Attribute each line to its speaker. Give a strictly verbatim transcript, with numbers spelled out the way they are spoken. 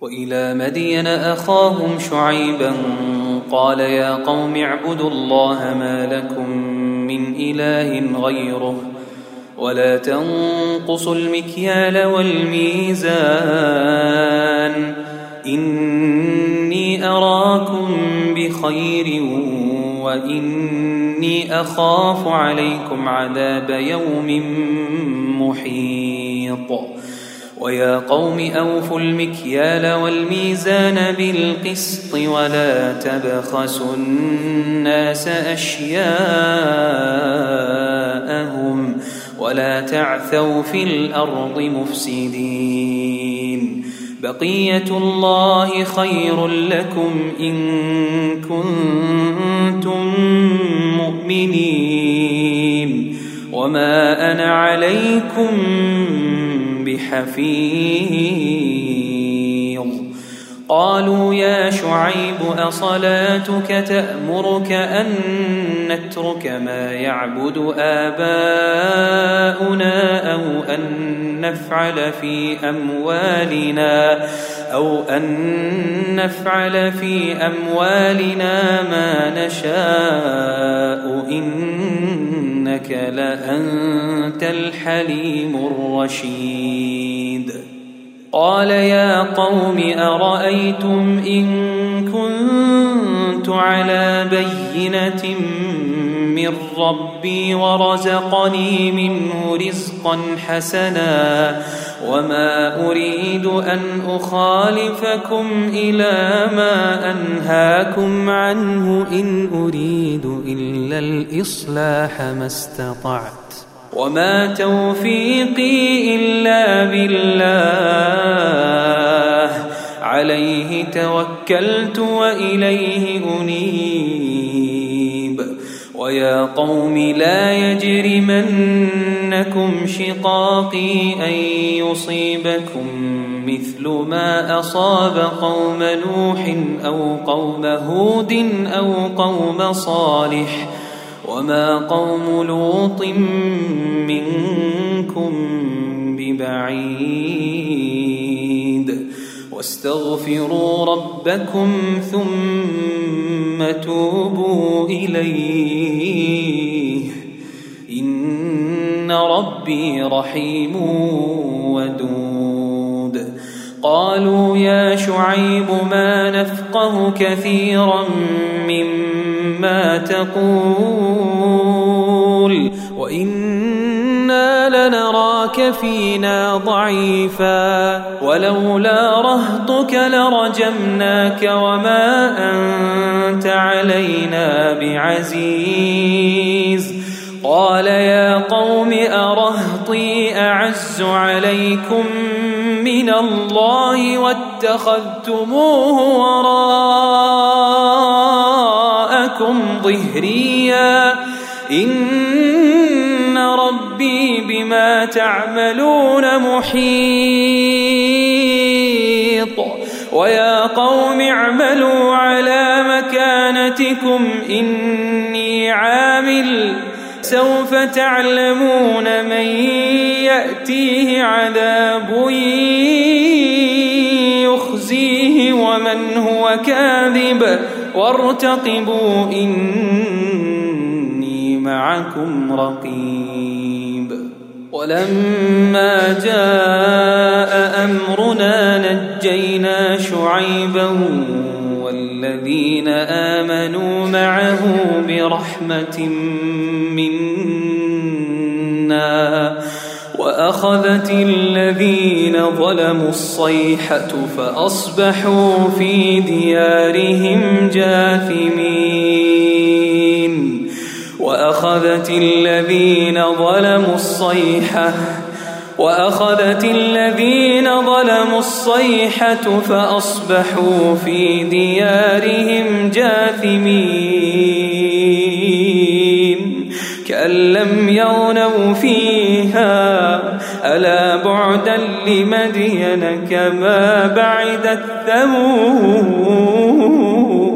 Speaker 1: وإلى مدين أخاهم شعيبا قال يا قوم اعبدوا الله ما لكم من إله غيره ولا تنقصوا المكيال والميزان إني أراكم بخير وإني أخاف عليكم عذاب يوم محيط ويا قوم أوفوا المكيال والميزان بالقسط ولا تبخسوا الناس أشياءهم ولا تعثوا في الأرض مفسدين بقية الله خير لكم إن كنتم مؤمنين وما أنا عليكم بحفيظ قالوا يا شعيب أصلاتك تأمرك أن نترك ما يعبد آباؤنا أو أن نفعل في أموالنا أو أن نفعل في أموالنا ما نشاء إنك لأنت الحليم الرشيد قال يا قوم أرأيتم إن كنت على بينة من ربي ورزقني منه رزقا حسنا وما أريد أن أخالفكم إلى ما أنهاكم عنه إن أريد إلا الإصلاح ما استطعت وما توفيقي إلا بالله عليه توكلت وإليه أنيب ويا قوم لا يجرمنكم شقاقي أن يصيبكم مثل ما أصاب قوم نوح أو قوم هود أو قوم صالح وما قوم لوط منكم ببعيد واستغفروا ربكم ثم توبوا إليه إن ربي رحيم ودود قالوا يا شعيب ما نفقه كثيرا مما تقول وإنا لنراك فينا ضعيفا ولولا رهطك لرجمناك وما أنت علينا بعزيز قال يا قوم أرهطي أعز عليكم من الله واتخذتموه وراءكم ظهريا إن ربي بما تعملون محيط ويا قوم اعملوا على مكانتكم إني عامل سوف تعلمون من يأتيه عذاب يخزيه ومن هو كاذب وارتقبوا إني معكم رقيب ولما جاء أمرنا نجينا شعيبا والذين آمنوا معه برحمة منا وأخذت الذين ظلموا الصيحة فأصبحوا في ديارهم جاثمين وأخذت الذين ظلموا الصيحة وأخذت الذين ظلموا الصيحة فأصبحوا في ديارهم جاثمين كأن لم يغنوا فيها ألا بعدا لمدين كما بعدت ثمود